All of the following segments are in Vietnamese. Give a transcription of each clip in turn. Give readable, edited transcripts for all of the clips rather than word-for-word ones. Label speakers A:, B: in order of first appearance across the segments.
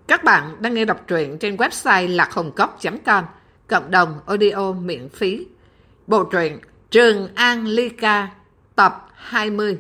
A: Các bạn đang nghe đọc truyện trên website lạchồngcốc.com, cộng đồng audio miễn phí. Bộ truyện Trường An Ly Ca, tập 20.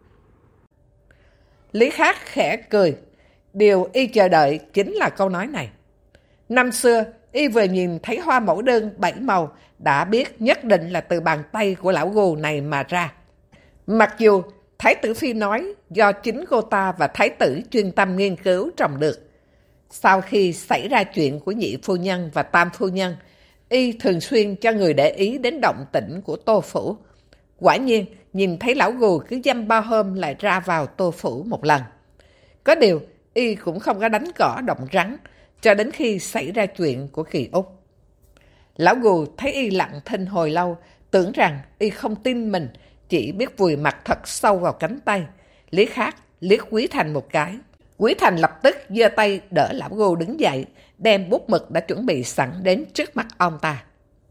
A: Lý Khắc khẽ cười. Điều y chờ đợi chính là câu nói này. Năm xưa, y vừa nhìn thấy hoa mẫu đơn 7 màu, đã biết nhất định là từ bàn tay của lão gù này mà ra. Mặc dù Thái tử Phi nói do chính cô ta và Thái tử chuyên tâm nghiên cứu trồng được. Sau khi xảy ra chuyện của nhị phu nhân và tam phu nhân, y thường xuyên cho người để ý đến động tĩnh của Tô Phủ. Quả nhiên, nhìn thấy lão gù cứ dăm ba hôm lại ra vào Tô Phủ một lần. Có điều, y cũng không có đánh cỏ động rắn, cho đến khi xảy ra chuyện của Kỳ Úc. Lão gù thấy y lặng thinh hồi lâu, tưởng rằng y không tin mình, chỉ biết vùi mặt thật sâu vào cánh tay. Lý Khắc liếc Quý Thành một cái. Quý Thành lập tức giơ tay đỡ lão gù đứng dậy, đem bút mực đã chuẩn bị sẵn đến trước mặt ông ta.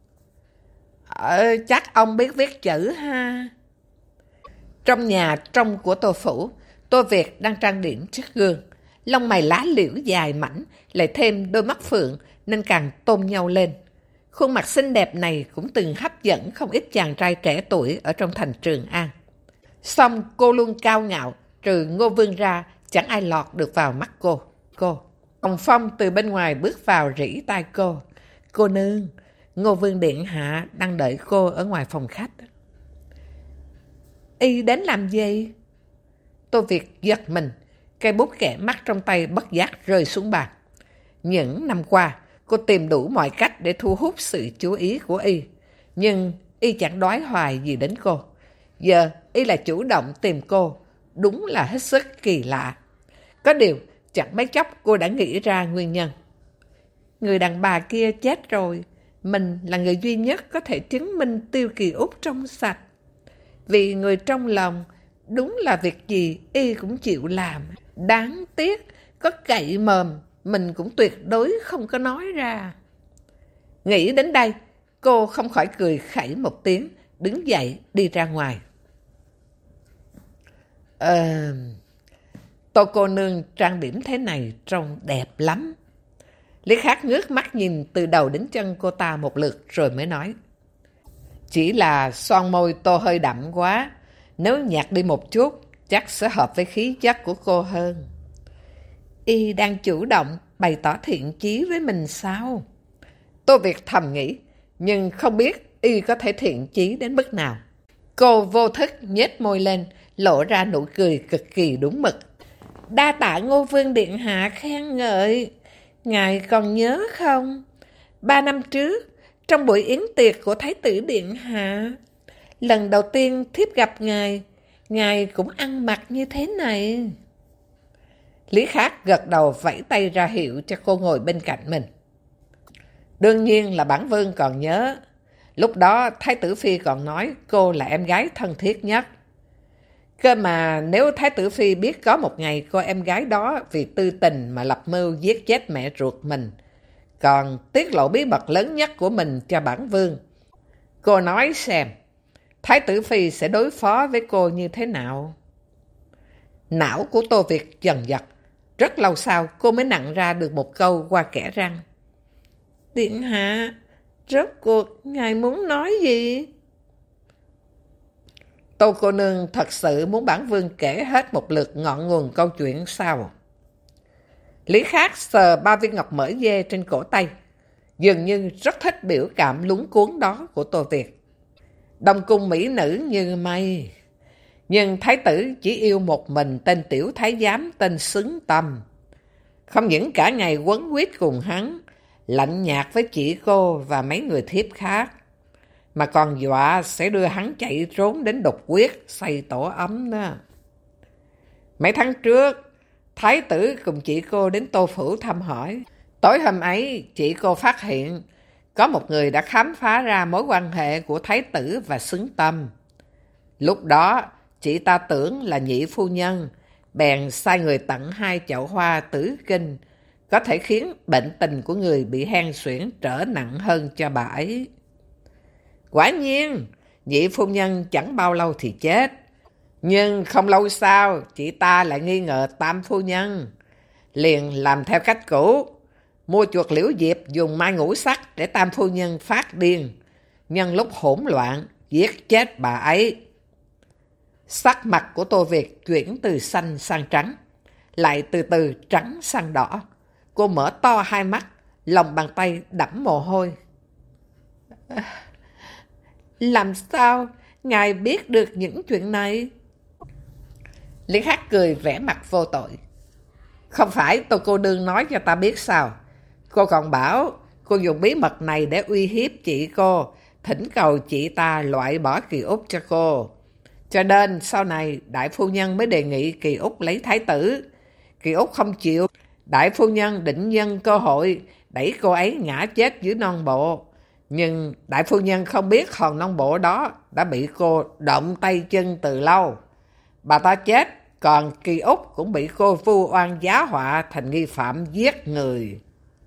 A: Chắc ông biết viết chữ ha. Trong nhà trong của Tô Phủ, Tô Việt đang trang điểm trước gương. Lông mày lá liễu dài mảnh, lại thêm đôi mắt phượng nên càng tôn nhau lên. Khuôn mặt xinh đẹp này cũng từng hấp dẫn không ít chàng trai trẻ tuổi ở trong thành Trường An. Song cô luôn cao ngạo, trừ Ngô Vương ra, chẳng ai lọt được vào mắt cô. Hồng Phong từ bên ngoài bước vào rỉ tai cô. Cô nương, Ngô Vương điện hạ đang đợi cô ở ngoài phòng khách. Y đến làm gì? Tô Việt giật mình, cây bút kẻ mắt trong tay bất giác rơi xuống bàn. Những năm qua, cô tìm đủ mọi cách để thu hút sự chú ý của y. Nhưng y chẳng đoái hoài gì đến cô. Giờ y là chủ động tìm cô, đúng là hết sức kỳ lạ. Có điều, chẳng mấy chốc cô đã nghĩ ra nguyên nhân. Người đàn bà kia chết rồi, mình là người duy nhất có thể chứng minh Tiêu Kỳ Úc trong sạch. Vì người trong lòng, đúng là việc gì y cũng chịu làm. Đáng tiếc, có cậy mồm, mình cũng tuyệt đối không có nói ra. Nghĩ đến đây, cô không khỏi cười khẩy một tiếng, đứng dậy đi ra ngoài. Tô cô nương trang điểm thế này trông đẹp lắm. Lý Khắc ngước mắt nhìn từ đầu đến chân cô ta một lượt rồi mới nói. Chỉ là son môi tô hơi đậm quá, nếu nhạt đi một chút chắc sẽ hợp với khí chất của cô hơn. Y đang chủ động bày tỏ thiện chí với mình sao? Tô Việt thầm nghĩ, nhưng không biết y có thể thiện chí đến mức nào. Cô vô thức nhếch môi lên, lộ ra nụ cười cực kỳ đúng mực. Đa tạ Ngô Vương điện hạ khen ngợi. Ngài còn nhớ không? 3 năm trước, trong buổi yến tiệc của Thái tử điện hạ, lần đầu tiên thiếp gặp ngài cũng ăn mặc như thế này. Lý Khắc gật đầu vẫy tay ra hiệu cho cô ngồi bên cạnh mình. Đương nhiên là bản vương còn nhớ. Lúc đó Thái tử Phi còn nói cô là em gái thân thiết nhất. Cơ mà nếu Thái tử Phi biết có một ngày cô em gái đó vì tư tình mà lập mưu giết chết mẹ ruột mình, còn tiết lộ bí mật lớn nhất của mình cho bản vương, cô nói xem, Thái tử Phi sẽ đối phó với cô như thế nào? Não của Tô Việt dần dật. Rất lâu sau cô mới nặn ra được một câu qua kẽ răng. Điện hạ, rốt cuộc ngài muốn nói gì? Tô cô nương thật sự muốn bản vương kể hết một lượt ngọn nguồn câu chuyện sao? Lý Khắc sờ 3 viên ngọc mỡ dê trên cổ tay, dường như rất thích biểu cảm luống cuống đó của Tô Việt. Đông cung mỹ nữ như mây, nhưng thái tử chỉ yêu một mình tên tiểu thái giám tên Xứng Tâm. Không những cả ngày quấn quýt cùng hắn, lạnh nhạt với chị cô và mấy người thiếp khác, mà còn dọa sẽ đưa hắn chạy trốn đến Độc Quyết xây tổ ấm đó. Mấy tháng trước, thái tử cùng chị cô đến Tô Phủ thăm hỏi. Tối hôm ấy, chị cô phát hiện có một người đã khám phá ra mối quan hệ của thái tử và Xứng Tâm. Lúc đó, chị ta tưởng là nhị phu nhân, bèn sai người tặng 2 chậu hoa tử kinh, có thể khiến bệnh tình của người bị hen suyễn trở nặng hơn cho bà ấy. Quả nhiên, nhị phu nhân chẳng bao lâu thì chết. Nhưng không lâu sau, chị ta lại nghi ngờ tam phu nhân. liền làm theo cách cũ, mua chuột Liễu Diệp dùng mai ngũ sắc để tam phu nhân phát điên, nhân lúc hỗn loạn giết chết bà ấy. Sắc mặt của Tô Việt chuyển từ xanh sang trắng, lại từ từ trắng sang đỏ. Cô mở to hai mắt, lòng bàn tay đẫm mồ hôi. Làm sao ngài biết được những chuyện này? Lý Khắc cười vẻ mặt vô tội. Không phải Tô cô nương nói cho ta biết sao? Cô còn bảo cô dùng bí mật này để uy hiếp chị cô, thỉnh cầu chị ta loại bỏ Kỳ Úc cho cô. Cho nên sau này đại phu nhân mới đề nghị Kỳ Úc lấy thái tử. Kỳ Úc không chịu, đại phu nhân định nhân cơ hội đẩy cô ấy ngã chết dưới non bộ. Nhưng đại phu nhân không biết hòn non bộ đó đã bị cô động tay chân từ lâu. Bà ta chết, còn Kỳ Úc cũng bị cô vu oan giá họa thành nghi phạm giết người.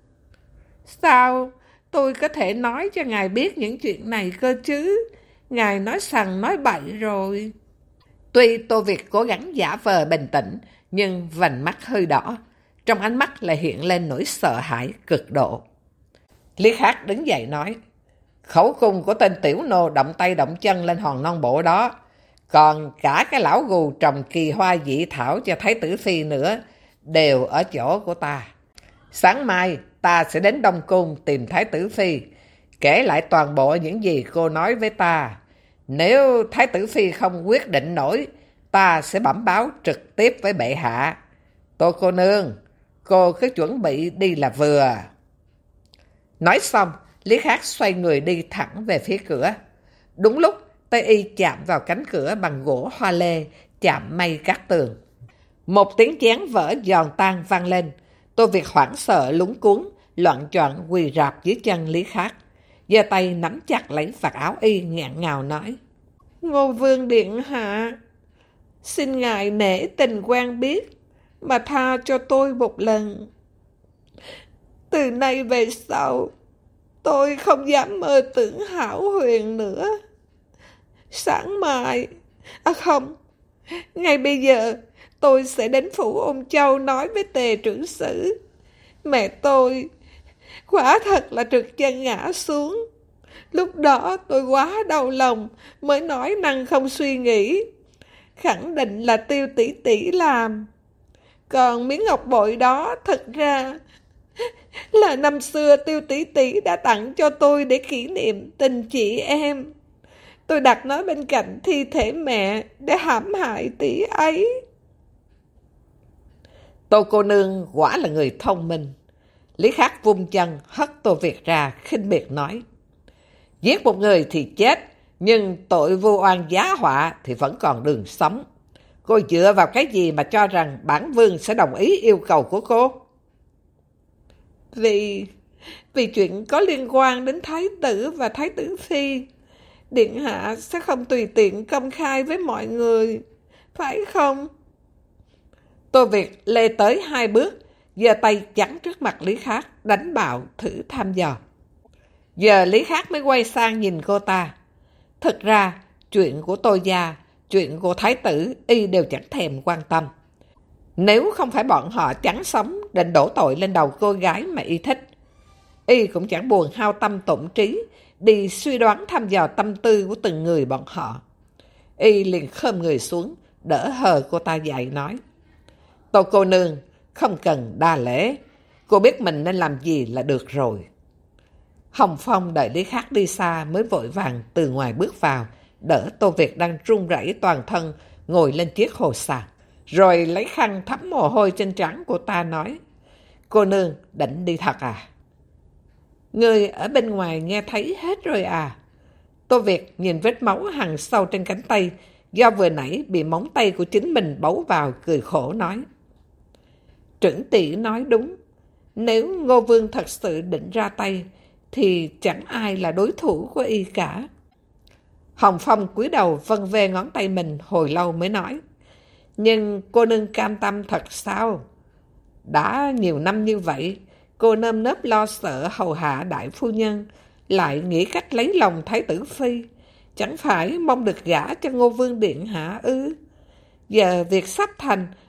A: Sao tôi có thể nói cho ngài biết những chuyện này cơ chứ? Ngài nói sằng nói bậy rồi. Tuy Tô Việt cố gắng giả vờ bình tĩnh, nhưng vành mắt hơi đỏ, trong ánh mắt lại hiện lên nỗi sợ hãi cực độ. Lý Khắc đứng dậy nói, khẩu cung của tên tiểu nô động tay động chân lên hòn non bộ đó, còn cả cái lão gù trồng kỳ hoa dị thảo cho thái tử phi nữa, đều ở chỗ của ta. Sáng mai ta sẽ đến Đông Cung tìm thái tử phi, kể lại toàn bộ những gì cô nói với ta. Nếu thái tử phi không quyết định nổi, ta sẽ bẩm báo trực tiếp với bệ hạ. Tô cô nương, cô cứ chuẩn bị đi là vừa. Nói xong, Lý Khắc xoay người đi thẳng về phía cửa. Đúng lúc, tay y chạm vào cánh cửa bằng gỗ hoa lê, chạm may cát tường. Một tiếng chén vỡ giòn tan vang lên. Tô Việt hoảng sợ lúng cuống, loạn choạng quỳ rạp dưới chân Lý Khắc, giơ tay nắm chặt lấy vạt áo y, nghẹn ngào nói: Ngô Vương điện hạ, xin ngài nể tình quen biết mà tha cho tôi một lần. Từ nay về sau, tôi không dám mơ tưởng hão huyền nữa. Sáng mai, không, ngay bây giờ tôi sẽ đến phủ Ôn Châu nói với Tề trưởng sử. Mẹ tôi quả thật là trượt chân ngã xuống. Lúc đó tôi quá đau lòng mới nói năng không suy nghĩ, khẳng định là Tiêu tỷ tỷ làm. Còn miếng ngọc bội đó thật ra là năm xưa Tiêu tỷ tỷ đã tặng cho tôi để kỷ niệm tình chị em. Tôi đặt nó bên cạnh thi thể mẹ để hãm hại tỷ ấy. Tô cô nương quả là người thông minh. Lý Khắc vung chân hất Tô Việt ra, khinh miệt nói: Giết một người thì chết, nhưng tội vu oan giá họa thì vẫn còn đường sống. Cô dựa vào cái gì mà cho rằng bản vương sẽ đồng ý yêu cầu của cô? Vì chuyện có liên quan đến thái tử và thái tử phi, điện hạ sẽ không tùy tiện công khai với mọi người, phải không? Tô Việt lê tới 2 bước, giơ tay chắn trước mặt Lý Khắc, đánh bạo thử thăm dò. Giờ Lý Khắc mới quay sang nhìn cô ta. Thực ra, chuyện của Tô gia, chuyện của thái tử, y đều chẳng thèm quan tâm. Nếu không phải bọn họ chẳng sống định đổ tội lên đầu cô gái mà y thích, y cũng chẳng buồn hao tâm tổn trí đi suy đoán thăm dò tâm tư của từng người bọn họ. Y liền khom người xuống, đỡ hờ cô ta dậy nói: Tô cô nương, không cần đa lễ, cô biết mình nên làm gì là được rồi. Hồng Phong đợi Lý Khắc đi xa mới vội vàng từ ngoài bước vào, đỡ Tô Việt đang run rẩy toàn thân ngồi lên chiếc hồ sàng, rồi lấy khăn thấm mồ hôi trên trán cô ta nói: Cô nương định đi thật à? Người ở bên ngoài nghe thấy hết rồi à? Tô Việt nhìn vết máu hằn sâu trên cánh tay do vừa nãy bị móng tay của chính mình bấu vào, cười khổ nói: Trưởng tỷ nói đúng, nếu Ngô Vương thật sự định ra tay thì chẳng ai là đối thủ của y cả. Hồng Phong cúi đầu vân ve ngón tay mình hồi lâu mới nói: Nhưng cô nương cam tâm thật sao? Đã nhiều năm như vậy, cô nơm nớp lo sợ hầu hạ đại phu nhân, lại nghĩ cách lấy lòng thái tử phi, chẳng phải mong được gả cho Ngô Vương điện hạ ư? Giờ việc sắp thành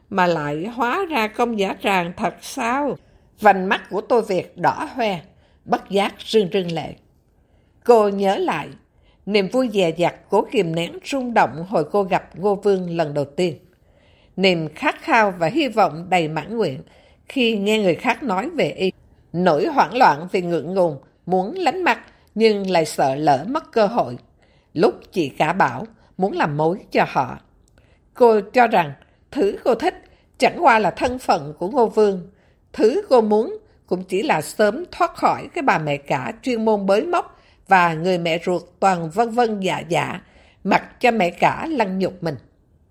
A: mà lại hóa ra công giả tràng thật sao? Vành mắt của Tô Việt đỏ hoe, bất giác rưng rưng lệ. Cô nhớ lại, niềm vui dè dặt cố kìm nén rung động hồi cô gặp Ngô Vương lần đầu tiên. Niềm khát khao và hy vọng đầy mãn nguyện khi nghe người khác nói về y. Nỗi hoảng loạn vì ngượng ngùng, muốn lánh mặt nhưng lại sợ lỡ mất cơ hội. Lúc chị cả bảo muốn làm mối cho họ. Cô cho rằng thứ cô thích chẳng qua là thân phận của Ngô Vương. Thứ cô muốn cũng chỉ là sớm thoát khỏi cái bà mẹ cả chuyên môn bới móc và người mẹ ruột toàn vân vân dạ dạ, mặc cho mẹ cả lăng nhục mình.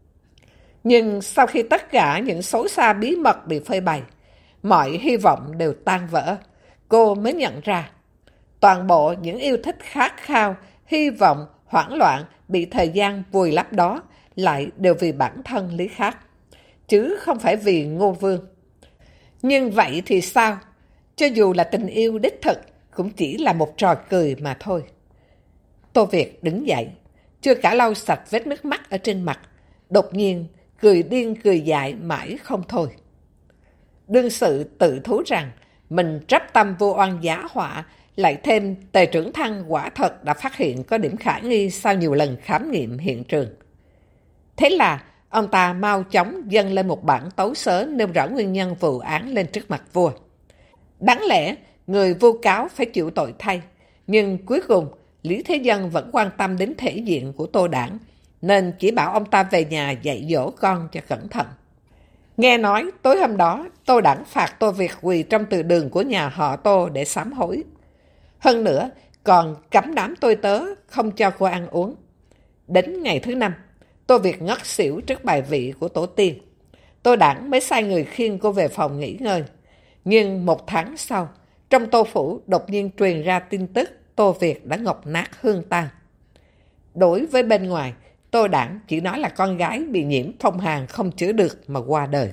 A: Nhưng sau khi tất cả những xấu xa bí mật bị phơi bày, mọi hy vọng đều tan vỡ, cô mới nhận ra toàn bộ những yêu thích khát khao, hy vọng, hoảng loạn bị thời gian vùi lấp đó lại đều vì bản thân Lý Khắc, chứ không phải vì Ngô Vương. Nhưng vậy thì sao? Cho dù là tình yêu đích thực, cũng chỉ là một trò cười mà thôi. Tô Việt đứng dậy, chưa cả lau sạch vết nước mắt ở trên mặt, đột nhiên cười điên cười dại mãi không thôi. Đương sự tự thú rằng mình trách tâm vô oan giá họa, lại thêm Tề Trưởng Thăng quả thật đã phát hiện có điểm khả nghi sau nhiều lần khám nghiệm hiện trường. Thế là ông ta mau chóng dâng lên một bản tấu sớ nêu rõ nguyên nhân vụ án lên trước mặt vua. Đáng lẽ người vu cáo phải chịu tội thay, nhưng cuối cùng Lý Thế Dân vẫn quan tâm đến thể diện của Tô Đảng, nên chỉ bảo ông ta về nhà dạy dỗ con cho cẩn thận. Nghe nói tối hôm đó Tô Đảng phạt Tô Việt quỳ trong từ đường của nhà họ Tô để sám hối. Hơn nữa còn cấm đám tôi tớ không cho cô ăn uống. Đến ngày thứ 5, Tô Việt ngất xỉu trước bài vị của tổ tiên. Tô Đảng mới sai người khiêng cô về phòng nghỉ ngơi. Nhưng 1 tháng sau, trong Tô Phủ đột nhiên truyền ra tin tức Tô Việt đã ngọc nát hương tàn. Đối với bên ngoài, Tô Đảng chỉ nói là con gái bị nhiễm phong hàn không chữa được mà qua đời.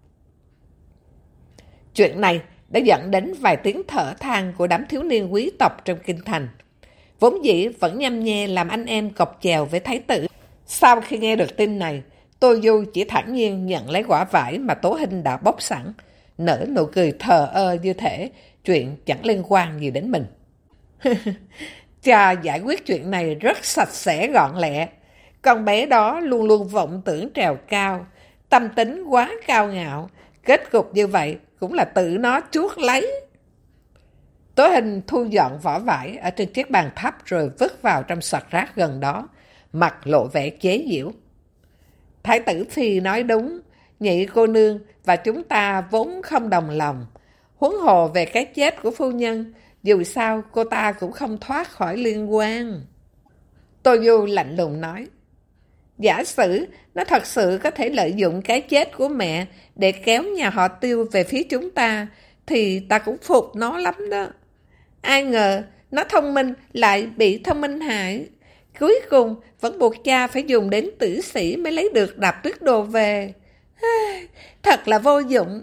A: Chuyện này đã dẫn đến vài tiếng thở than của đám thiếu niên quý tộc trong kinh thành. Vốn dĩ vẫn nhăm nhe làm anh em cọc chèo với thái tử. Sau khi nghe được tin này, Tô Du chỉ thản nhiên nhận lấy quả vải mà Tố Hinh đã bóc sẵn, nở nụ cười thờ ơ như thể chuyện chẳng liên quan gì đến mình. Cha giải quyết chuyện này rất sạch sẽ gọn lẹ. Con bé đó luôn luôn vọng tưởng trèo cao, tâm tính quá cao ngạo, kết cục như vậy cũng là tự nó chuốc lấy. Tố Hinh thu dọn vỏ vải ở trên chiếc bàn thấp rồi vứt vào trong sọt rác gần đó, mặt lộ vẻ chế giễu. Thái tử Phi nói đúng, Nhị cô nương và chúng ta vốn không đồng lòng. Huống hồ về cái chết của phu nhân, dù sao cô ta cũng không thoát khỏi liên quan. Tô Du lạnh lùng nói, giả sử nó thật sự có thể lợi dụng cái chết của mẹ để kéo nhà họ Tiêu về phía chúng ta, thì ta cũng phục nó lắm đó. Ai ngờ nó thông minh lại bị thông minh hại. Cuối cùng vẫn buộc cha phải dùng đến tử sĩ mới lấy được Đạp Tuyết Đồ về. Thật là vô dụng.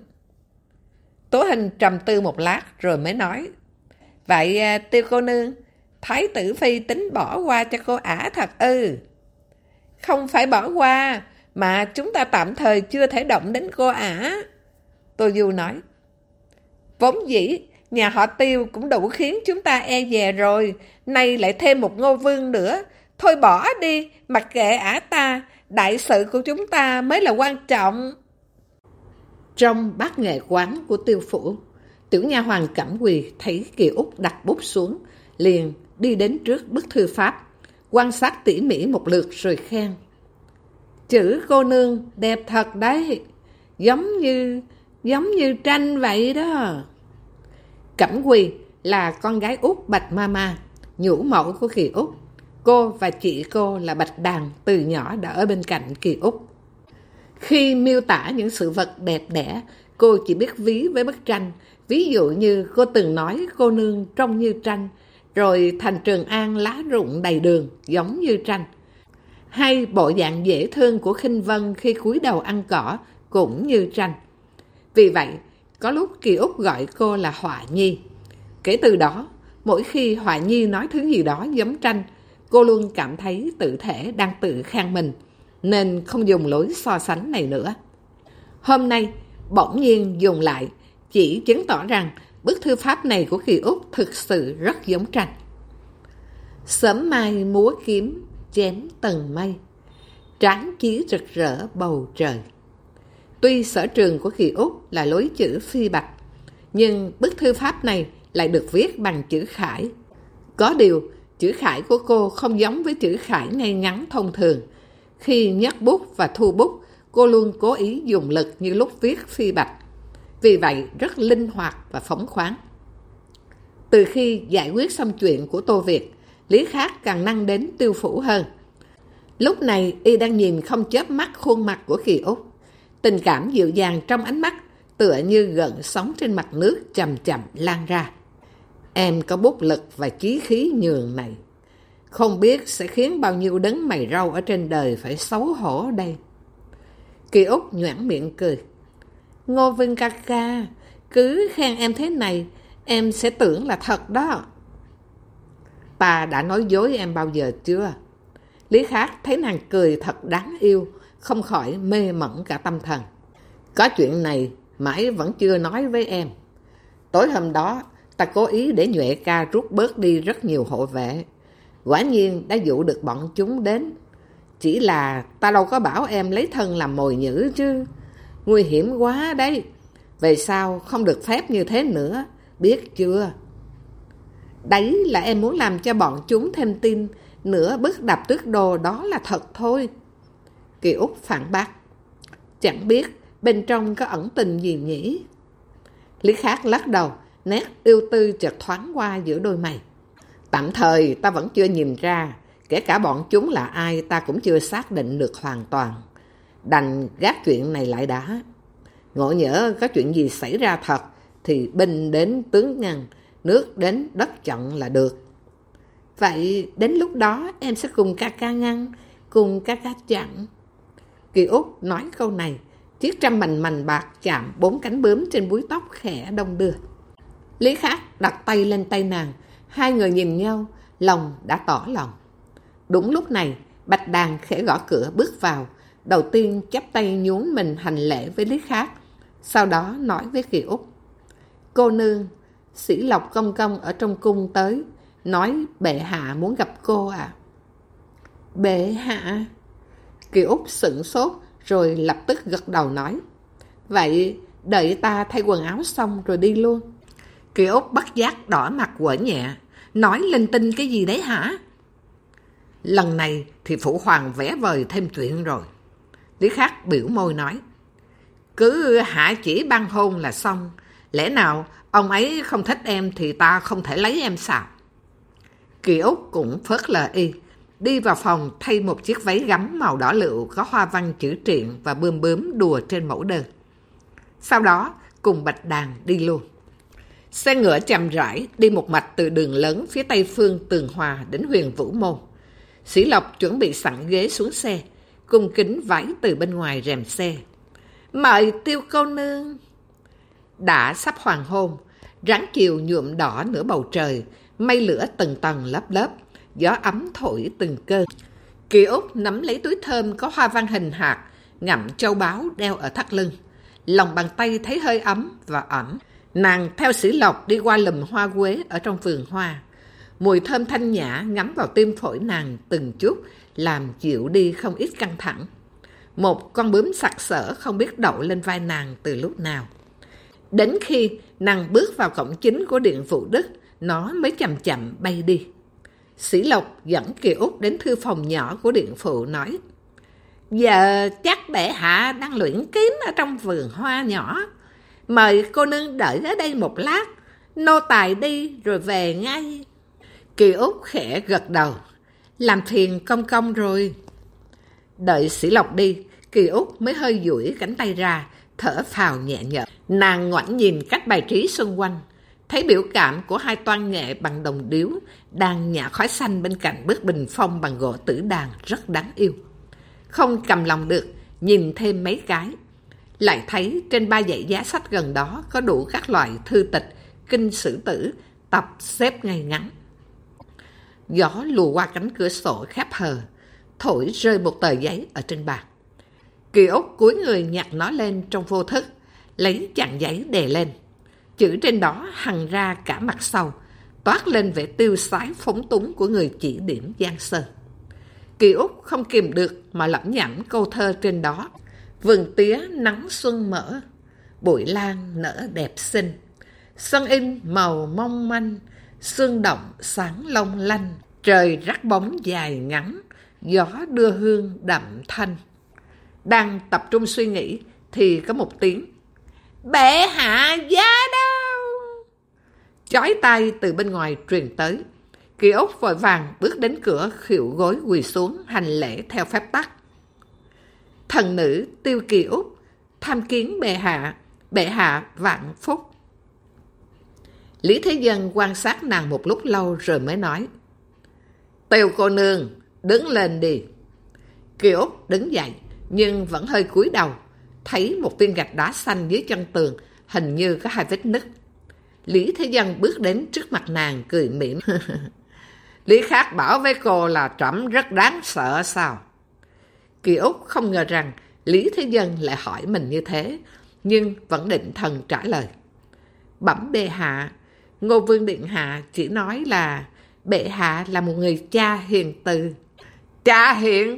A: Tố Hinh trầm tư một lát rồi mới nói, vậy Tiêu cô nương, Thái tử Phi tính bỏ qua cho cô ả thật ư? Không phải bỏ qua, mà chúng ta tạm thời chưa thể động đến cô ả. Tô Du nói, vốn dĩ nhà họ Tiêu cũng đủ khiến chúng ta e dè rồi, nay lại thêm một Ngô Vương nữa. Thôi bỏ đi, mặc kệ ả ta, đại sự của chúng ta mới là quan trọng. Trong bát nghệ quán của Tiêu phủ, tiểu nha hoàn Cẩm Quỳ thấy Kỳ Úc đặt bút xuống, liền đi đến trước bức thư pháp, quan sát tỉ mỉ một lượt rồi khen. Chữ cô nương đẹp thật đấy, giống như tranh vậy đó. Cẩm Quỳ là con gái út Bạch Mama, nhũ mẫu của Kỳ Úc. Cô và chị cô là Bạch Đàn từ nhỏ đã ở bên cạnh Kỳ Úc. Khi miêu tả những sự vật đẹp đẽ, cô chỉ biết ví với bức tranh. Ví dụ như cô từng nói cô nương trông như tranh, rồi thành Trường An lá rụng đầy đường giống như tranh. Hay bộ dạng dễ thương của Khinh Vân khi cúi đầu ăn cỏ cũng như tranh. Vì vậy, có lúc Kỳ Úc gọi cô là Họa Nhi. Kể từ đó, mỗi khi Họa Nhi nói thứ gì đó giống tranh, cô luôn cảm thấy tự thể đang tự khen mình, nên không dùng lối so sánh này nữa. Hôm nay, bỗng nhiên dùng lại, chỉ chứng tỏ rằng bức thư pháp này của Kỳ Úc thực sự rất giống tranh. Sớm mai múa kiếm, chém tầng mây, tráng chí rực rỡ bầu trời. Tuy sở trường của Kỳ Úc là lối chữ phi bạch, nhưng bức thư pháp này lại được viết bằng chữ khải. Có điều, chữ khải của cô không giống với chữ khải ngay ngắn thông thường. Khi nhấc bút và thu bút, cô luôn cố ý dùng lực như lúc viết phi bạch. Vì vậy, rất linh hoạt và phóng khoáng. Từ khi giải quyết xong chuyện của Tô Việt, Lý Khắc càng năng đến Tiêu Phủ hơn. Lúc này, y đang nhìn không chớp mắt khuôn mặt của Kỳ Úc. Tình cảm dịu dàng trong ánh mắt, tựa như gợn sóng trên mặt nước chậm chậm lan ra. Em có bút lực và chí khí nhường này, không biết sẽ khiến bao nhiêu đấng mày râu ở trên đời phải xấu hổ đây. Kỳ Úc nhoẻn miệng cười. Ngô Vinh ca ca, cứ khen em thế này, em sẽ tưởng là thật đó. Ta đã nói dối em bao giờ chưa? Lý Khắc thấy nàng cười thật đáng yêu, không khỏi mê mẩn cả tâm thần. Có chuyện này mãi vẫn chưa nói với em. Tối hôm đó, ta cố ý để Nhuệ ca rút bớt đi rất nhiều hộ vệ. Quả nhiên đã dụ được bọn chúng đến. Chỉ là ta đâu có bảo em lấy thân làm mồi nhử chứ. Nguy hiểm quá đấy. Về sau không được phép như thế nữa, biết chưa? Đấy là em muốn làm cho bọn chúng thêm tin nửa bức đập tước đồ đó là thật thôi. Kỳ Úc phản bác. Chẳng biết bên trong có ẩn tình gì nhỉ? Lý Khắc lắc đầu, nét ưu tư chợt thoáng qua giữa đôi mày. Tạm thời ta vẫn chưa nhìn ra, kể cả bọn chúng là ai ta cũng chưa xác định được hoàn toàn. Đành gác chuyện này lại đã. Ngộ nhỡ có chuyện gì xảy ra thật thì binh đến tướng ngăn, nước đến đất chặn là được. Vậy đến lúc đó em sẽ cùng ca ca ngăn, cùng ca ca chặn. Kỳ Úc nói câu này, chiếc trăm mành bạc chạm 4 cánh bướm trên búi tóc khẽ đong đưa. Lý Khắc đặt tay lên tay nàng, hai người nhìn nhau, lòng đã tỏ lòng. Đúng lúc này, Bạch Đàn khẽ gõ cửa bước vào, đầu tiên chắp tay nhún mình hành lễ với Lý Khắc, sau đó nói với Kỳ Úc. Cô nương, Sĩ Lộc công công ở trong cung tới, nói bệ hạ muốn gặp cô ạ. Bệ hạ? Kỳ Úc sửng sốt rồi lập tức gật đầu nói. Vậy đợi ta thay quần áo xong rồi đi luôn. Kỳ Úc bất giác đỏ mặt quở nhẹ, nói linh tinh cái gì đấy hả? Lần này thì phụ hoàng vẽ vời thêm chuyện rồi. Lý Khắc biểu môi nói. Cứ hạ chỉ ban hôn là xong. Lẽ nào ông ấy không thích em thì ta không thể lấy em sao? Kỳ Úc cũng phớt lờ y, đi vào phòng thay một chiếc váy gấm màu đỏ lựu có hoa văn chữ triện và bươm bướm đùa trên mẫu đơn. Sau đó cùng Bạch Đàn đi luôn. Xe ngựa chậm rãi đi một mạch từ đường lớn phía tây phương Tường Hòa đến Huyền Vũ Môn. Sĩ Lộc chuẩn bị sẵn ghế xuống xe, cung kính vái từ bên ngoài rèm xe. Mời Tiêu cô nương. Đã sắp hoàng hôn, ráng chiều nhuộm đỏ nửa bầu trời, mây lửa tầng tầng lớp lớp, gió ấm thổi từng cơn. Kỳ Úc nắm lấy túi thơm có hoa văn hình hạt, ngậm châu báu đeo ở thắt lưng. Lòng bàn tay thấy hơi ấm và ẩm. Nàng theo Sĩ Lộc đi qua lùm hoa quế ở trong vườn hoa. Mùi thơm thanh nhã ngắm vào tim phổi nàng từng chút, làm dịu đi không ít căng thẳng. Một con bướm sặc sỡ không biết đậu lên vai nàng từ lúc nào. Đến khi nàng bước vào cổng chính của Điện Vũ Đức, nó mới chậm chậm bay đi. Sĩ Lộc dẫn Kỳ Úc đến thư phòng nhỏ của Điện Phụ nói. Giờ chắc bệ hạ đang luyện kiếm ở trong vườn hoa nhỏ. Mời cô nương đợi ở đây một lát, nô tài đi rồi về ngay. Kỳ Úc khẽ gật đầu. Làm phiền công công rồi. Đợi Sĩ Lộc đi, Kỳ Úc mới hơi duỗi cánh tay ra, thở phào nhẹ nhõm. Nàng ngoảnh nhìn cách bài trí xung quanh, thấy biểu cảm của hai toan nghệ bằng đồng điếu đang nhả khói xanh bên cạnh bức bình phong bằng gỗ tử đàn rất đáng yêu. Không cầm lòng được, nhìn thêm mấy cái. Lại thấy trên ba dãy giá sách gần đó có đủ các loại thư tịch, kinh sử tử, tập xếp ngay ngắn. Gió lùa qua cánh cửa sổ khép hờ, thổi rơi một tờ giấy ở trên bàn. Kỳ Úc cúi người nhặt nó lên trong vô thức, lấy chặn giấy đè lên. Chữ trên đó hằn ra cả mặt sau, toát lên vẻ tiêu sái phóng túng của người chỉ điểm Giang Sơn. Kỳ Úc không kìm được mà lẩm nhẩm câu thơ trên đó. Vườn tía nắng xuân mở, bụi lan nở đẹp xinh. Sân in màu mong manh, sương động sáng long lanh. Trời rắc bóng dài ngắn, gió đưa hương đậm thanh. Đang tập trung suy nghĩ thì có một tiếng bệ hạ giá đao chói tai từ bên ngoài truyền tới. Kỳ Úc vội vàng bước đến cửa, khuỵu gối quỳ xuống hành lễ theo phép tắc. Thần nữ Tiêu Kỳ Úc tham kiến bệ hạ vạn phúc. Lý Thế Dân quan sát nàng một lúc lâu rồi mới nói: Tiêu cô nương, đứng lên đi. Kỳ Úc đứng dậy nhưng vẫn hơi cúi đầu, thấy một viên gạch đá xanh dưới chân tường, hình như có 2 vết nứt. Lý Thế Dân bước đến trước mặt nàng cười mỉm. Lý Khắc bảo với cô là trẫm rất đáng sợ sao? Kỳ Úc không ngờ rằng Lý Thế Dân lại hỏi mình như thế, nhưng vẫn định thần trả lời. Bẩm bệ hạ, Ngô Vương điện hạ chỉ nói là bệ hạ là một người cha hiền từ. Cha hiền?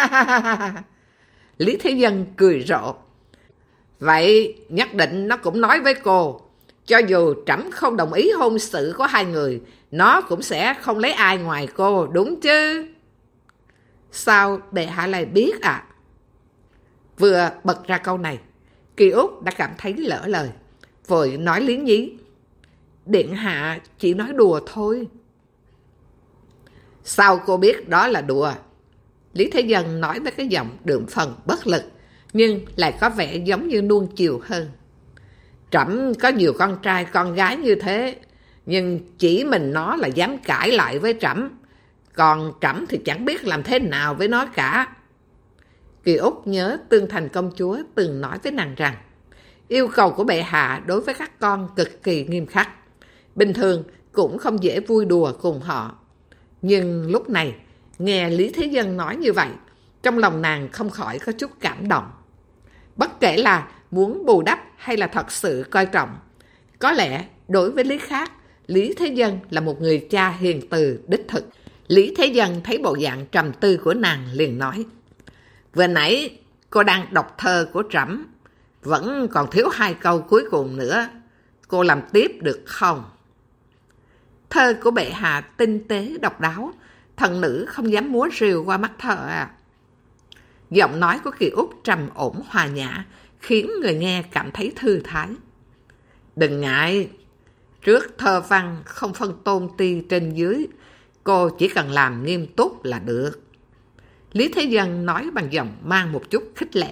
A: Lý Thế Dân cười rộ. Vậy nhất định nó cũng nói với cô, cho dù trẫm không đồng ý hôn sự của 2 người, nó cũng sẽ không lấy ai ngoài cô, đúng chứ? Sao bệ hạ lại biết ạ? Vừa bật ra câu này, Kỳ Úc đã cảm thấy lỡ lời, vội nói lý nhí. Điện hạ chỉ nói đùa thôi. Sao cô biết đó là đùa? Lý Thế Dân nói với cái giọng đượm phần bất lực, nhưng lại có vẻ giống như nuông chiều hơn. Trẫm có nhiều con trai con gái như thế, nhưng chỉ mình nó là dám cãi lại với trẫm, còn trẫm thì chẳng biết làm thế nào với nó cả. Kỳ Úc nhớ Tương Thành công chúa từng nói với nàng rằng yêu cầu của bệ hạ đối với các con cực kỳ nghiêm khắc, bình thường cũng không dễ vui đùa cùng họ. Nhưng lúc này nghe Lý Thế Dân nói như vậy, trong lòng nàng không khỏi có chút cảm động. Bất kể là muốn bù đắp hay là thật sự coi trọng, có lẽ đối với Lý Khắc, Lý Thế Dân là một người cha hiền từ đích thực. Lý Thế Dân thấy bộ dạng trầm tư của nàng liền nói: Vừa nãy cô đang đọc thơ của trẫm, vẫn còn thiếu 2 câu cuối cùng nữa, cô làm tiếp được không? Thơ của bệ hạ tinh tế độc đáo, thần nữ không dám múa rìu qua mắt thợ à. Giọng nói của Kỳ Úc trầm ổn hòa nhã, khiến người nghe cảm thấy thư thái. Đừng ngại, trước thơ văn không phân tôn ti trên dưới, cô chỉ cần làm nghiêm túc là được. Lý Thế Dân nói bằng giọng mang một chút khích lệ.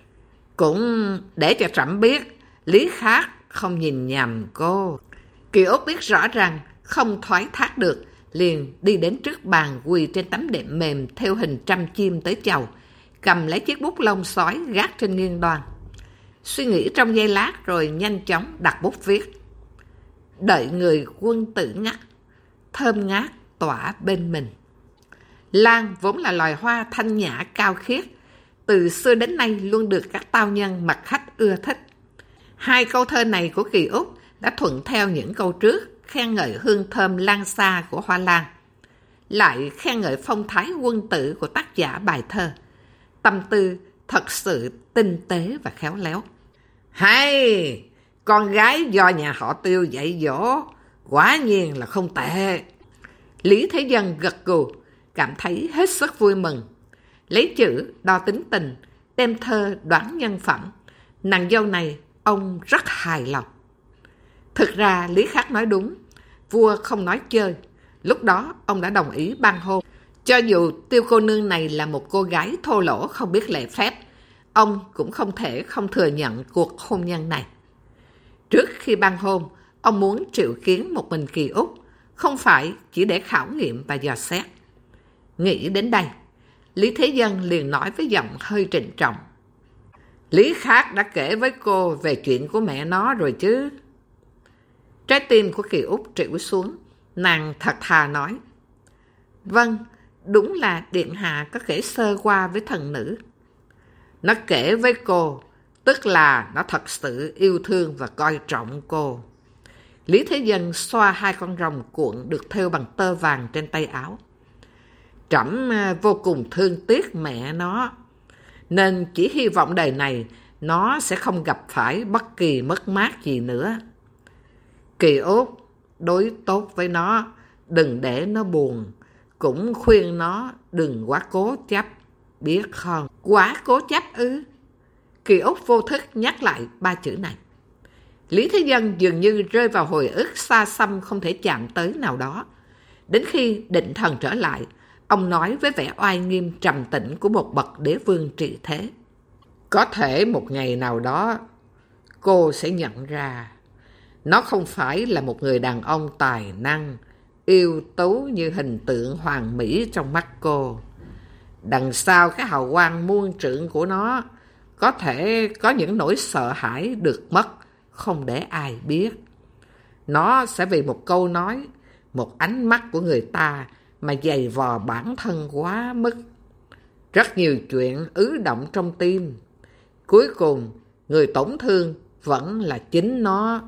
A: Cũng để cho trẫm biết Lý Khắc không nhìn nhầm cô. Kỳ Úc biết rõ rằng không thoái thác được, liền đi đến trước bàn quỳ trên tấm đệm mềm theo hình trăm chim tới chầu, cầm lấy chiếc bút lông sói gác trên nghiêng đoan. Suy nghĩ trong giây lát rồi nhanh chóng đặt bút viết. Đợi người quân tử ngắt, thơm ngát tỏa bên mình. Lan vốn là loài hoa thanh nhã cao khiết, từ xưa đến nay luôn được các tao nhân mặt khách ưa thích. 2 câu thơ này của Kỳ Úc đã thuận theo những câu trước, khen ngợi hương thơm lan xa của hoa lan, lại khen ngợi phong thái quân tử của tác giả bài thơ. Tâm tư thật sự tinh tế và khéo léo. Hay, con gái do nhà họ Tiêu dạy dỗ, quả nhiên là không tệ. Lý Thế Dân gật gù, cảm thấy hết sức vui mừng. Lấy chữ đo tính tình, đem thơ đoán nhân phẩm. Nàng dâu này ông rất hài lòng. Thực ra Lý Khắc nói đúng, vua không nói chơi. Lúc đó ông đã đồng ý ban hôn. Cho dù Tiêu cô nương này là một cô gái thô lỗ không biết lễ phép, ông cũng không thể không thừa nhận cuộc hôn nhân này. Trước khi ban hôn, ông muốn triệu kiến một mình Kỳ Úc, không phải chỉ để khảo nghiệm và dò xét. Nghĩ đến đây, Lý Thế Dân liền nói với giọng hơi trịnh trọng. Lý Khắc đã kể với cô về chuyện của mẹ nó rồi chứ? Trái tim của Kỳ Úc trĩu xuống, nàng thật thà nói. Vâng, đúng là điện hạ có kể sơ qua với thần nữ. Nó kể với cô, tức là nó thật sự yêu thương và coi trọng cô. Lý Thế Dân xoa hai con rồng cuộn được thêu bằng tơ vàng trên tay áo. Trẫm vô cùng thương tiếc mẹ nó, nên chỉ hy vọng đời này nó sẽ không gặp phải bất kỳ mất mát gì nữa. Kỳ Út, đối tốt với nó, đừng để nó buồn, cũng khuyên nó đừng quá cố chấp, biết không? Quá cố chấp ư? Kỳ Út vô thức nhắc lại ba chữ này. Lý Thế Dân dường như rơi vào hồi ức xa xăm không thể chạm tới nào đó. Đến khi định thần trở lại, ông nói với vẻ oai nghiêm trầm tĩnh của một bậc đế vương trị thế. Có thể một ngày nào đó, cô sẽ nhận ra, nó không phải là một người đàn ông tài năng, yêu tú như hình tượng hoàng mỹ trong mắt cô. Đằng sau cái hào quang muôn trượng của nó, có thể có những nỗi sợ hãi được mất, không để ai biết. Nó sẽ vì một câu nói, một ánh mắt của người ta mà giày vò bản thân quá mức. Rất nhiều chuyện ứ động trong tim. Cuối cùng, người tổn thương vẫn là chính nó.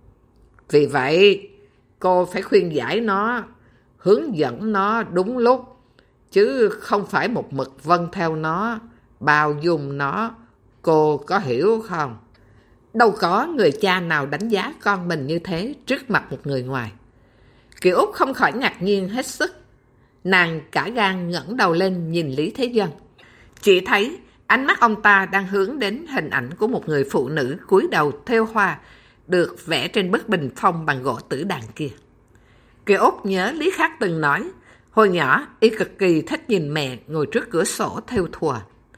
A: Vì vậy, cô phải khuyên giải nó, hướng dẫn nó đúng lúc, chứ không phải một mực vâng theo nó, bao dung nó. Cô có hiểu không? Đâu có người cha nào đánh giá con mình như thế trước mặt một người ngoài. Kiều Út không khỏi ngạc nhiên hết sức. Nàng cả gan ngẩng đầu lên nhìn Lý Thế Dân. Chỉ thấy ánh mắt ông ta đang hướng đến hình ảnh của một người phụ nữ cúi đầu thêu hoa được vẽ trên bức bình phong bằng gỗ tử đàn kia. Kiều Út nhớ Lý Khắc từng nói, hồi nhỏ y cực kỳ thích nhìn mẹ ngồi trước cửa sổ thêu thùa.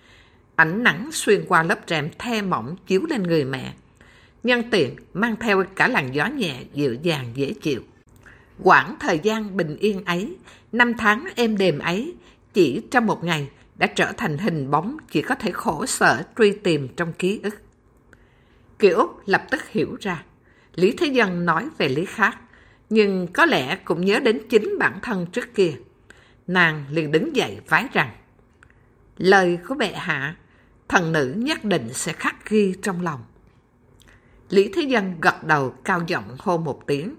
A: Ánh nắng xuyên qua lớp rèm the mỏng chiếu lên người mẹ, nhân tiện mang theo cả làn gió nhẹ dịu dàng dễ chịu. Quãng thời gian bình yên ấy, năm tháng êm đềm ấy, chỉ trong một ngày đã trở thành hình bóng chỉ có thể khổ sở truy tìm trong ký ức. Kiều Út lập tức hiểu ra, Lý Thế Dân nói về Lý Khắc, nhưng có lẽ cũng nhớ đến chính bản thân trước kia. Nàng liền đứng dậy vái rằng, lời của bệ hạ, thần nữ nhất định sẽ khắc ghi trong lòng. Lý Thế Dân gật đầu cao giọng hô một tiếng.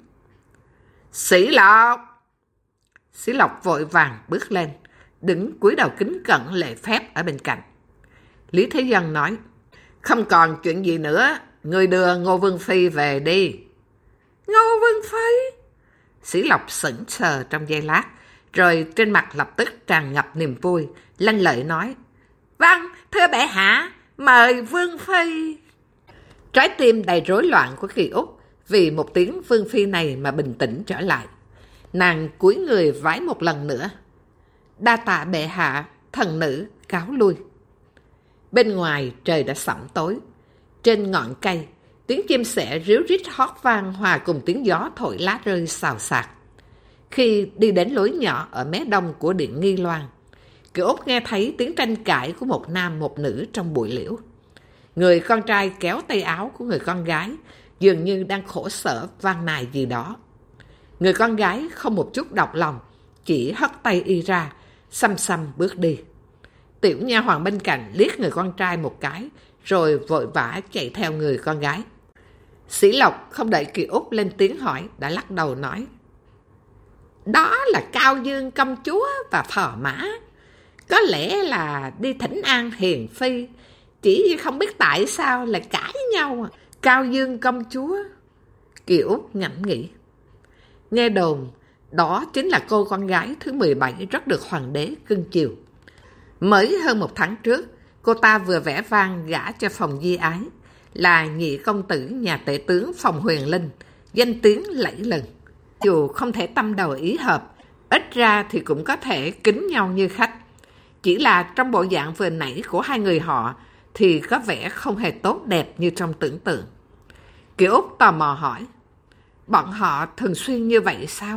A: Sĩ Lộc! Sĩ Lộc vội vàng bước lên, đứng cúi đầu kính cẩn lễ phép ở bên cạnh. Lý Thế Dân nói, không còn chuyện gì nữa, người đưa Ngô Vương Phi về đi. Ngô Vương Phi? Sĩ Lộc sững sờ trong giây lát, rồi trên mặt lập tức tràn ngập niềm vui, lanh lợi nói, vâng, thưa bệ hạ, mời Vương Phi. Trái tim đầy rối loạn của Kỳ Út vì một tiếng Vương Phi này mà bình tĩnh trở lại. Nàng cúi người vái một lần nữa. Đa tạ bệ hạ, thần nữ cáo lui. Bên ngoài trời đã sẫm tối. Trên ngọn cây, tiếng chim sẻ ríu rít hót vang hòa cùng tiếng gió thổi lá rơi xào xạc. Khi đi đến lối nhỏ ở mé đông của điện Nghi Loan, Kiều Út nghe thấy tiếng tranh cãi của một nam một nữ trong bụi liễu. Người con trai kéo tay áo của người con gái, dường như đang khổ sở van nài gì đó. Người con gái không một chút độc lòng, chỉ hất tay y ra, xăm xăm bước đi. Tiểu nha hoàn bên cạnh liếc người con trai một cái, rồi vội vã chạy theo người con gái. Sĩ Lộc không đợi Kiều Út lên tiếng hỏi, đã lắc đầu nói, đó là Cao Dương công chúa và Phò Mã. Có lẽ là đi thỉnh an hiền phi, chỉ không biết tại sao lại cãi nhau. Cao Dương công chúa. Kiều Út ngẫm nghĩ. Nghe đồn, đó chính là cô con gái thứ 17 rất được hoàng đế cưng chiều. Mới hơn một tháng trước, cô ta vừa vẽ vang gả cho Phòng Di Ái, là nhị công tử nhà tể tướng Phòng Huyền Linh, danh tiếng lẫy lừng. Dù không thể tâm đầu ý hợp, ít ra thì cũng có thể kính nhau như khách. Chỉ là trong bộ dạng vừa nãy của hai người họ thì có vẻ không hề tốt đẹp như trong tưởng tượng. Kiều Út tò mò hỏi, bọn họ thường xuyên như vậy sao?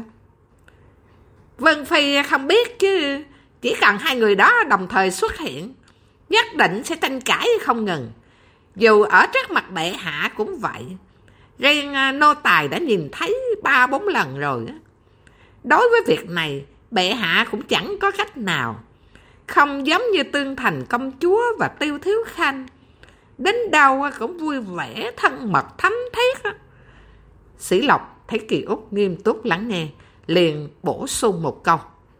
A: Vương Phi không biết chứ, chỉ cần hai người đó đồng thời xuất hiện, nhất định sẽ tranh cãi không ngừng. Dù ở trước mặt bệ hạ cũng vậy. Riêng nô tài đã nhìn thấy 3-4 lần rồi. Đối với việc này, bệ hạ cũng chẳng có cách nào. không giống như Tương Thành công chúa và Tiêu Thiếu Khanh. Đến đâu cũng vui vẻ, thân mật thắm thiết. Sĩ Lộc thấy Kỳ Úc nghiêm túc lắng nghe, liền bổ sung một câu.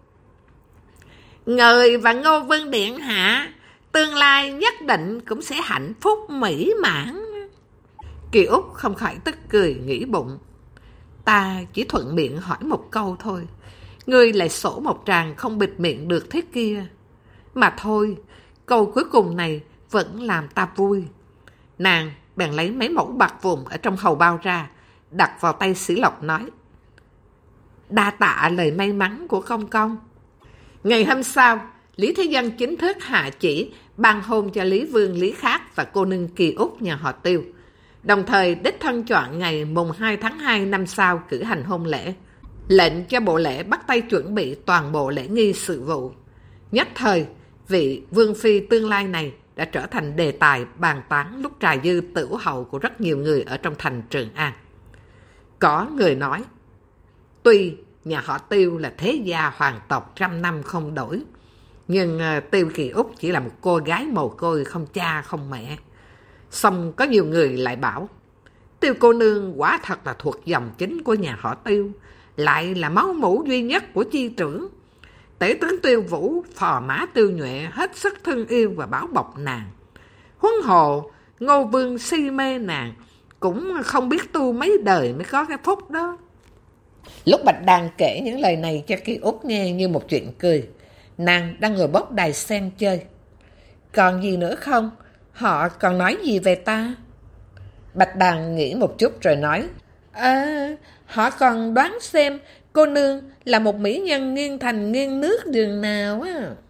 A: Người và Ngô Vương Điện Hạ tương lai nhất định cũng sẽ hạnh phúc mỹ mãn. Kỳ Úc không khỏi tức cười, nghĩ bụng. Ta chỉ thuận miệng hỏi một câu thôi, ngươi lại sổ một tràng không bịt miệng được thế kia. Mà thôi, câu cuối cùng này vẫn làm ta vui. Nàng bèn lấy mấy mẩu bạc vụn ở trong hầu bao ra, đặt vào tay Sĩ Lộc nói. Đa tạ lời may mắn của công công. Ngày hôm sau, Lý Thế Dân chính thức hạ chỉ ban hôn cho Lý Vương Lý Khắc và cô nương Kỳ Úc nhà họ Tiêu. Đồng thời đích thân chọn ngày mùng 2 tháng 2 năm sau cử hành hôn lễ. Lệnh cho bộ lễ bắt tay chuẩn bị toàn bộ lễ nghi sự vụ. Nhất thời, vị vương phi tương lai này đã trở thành đề tài bàn tán lúc trà dư tửu hậu của rất nhiều người ở trong thành Trường An. Có người nói, tuy nhà họ Tiêu là thế gia hoàng tộc trăm năm không đổi, nhưng Tiêu Kỳ Úc chỉ là một cô gái mồ côi không cha không mẹ. Xong có nhiều người lại bảo, Tiêu cô nương quả thật là thuộc dòng chính của nhà họ Tiêu, lại là máu mủ duy nhất của chi trưởng. Tể tướng Tiêu Vũ, phò mã Tiêu Nhuệ hết sức thương yêu và bảo bọc nàng. Huống hồ, Ngô Vương si mê nàng, cũng không biết tu mấy đời mới có cái phúc đó. Lúc Bạch Đàn kể những lời này cho Kỳ Úc nghe như một chuyện cười. Nàng đang ngồi bốc đài sen chơi. Còn gì nữa không? Họ còn nói gì về ta? Bạch Đàn nghĩ một chút rồi nói. Họ còn đoán xem cô nương là một mỹ nhân nghiêng thành nghiêng nước đường nào á.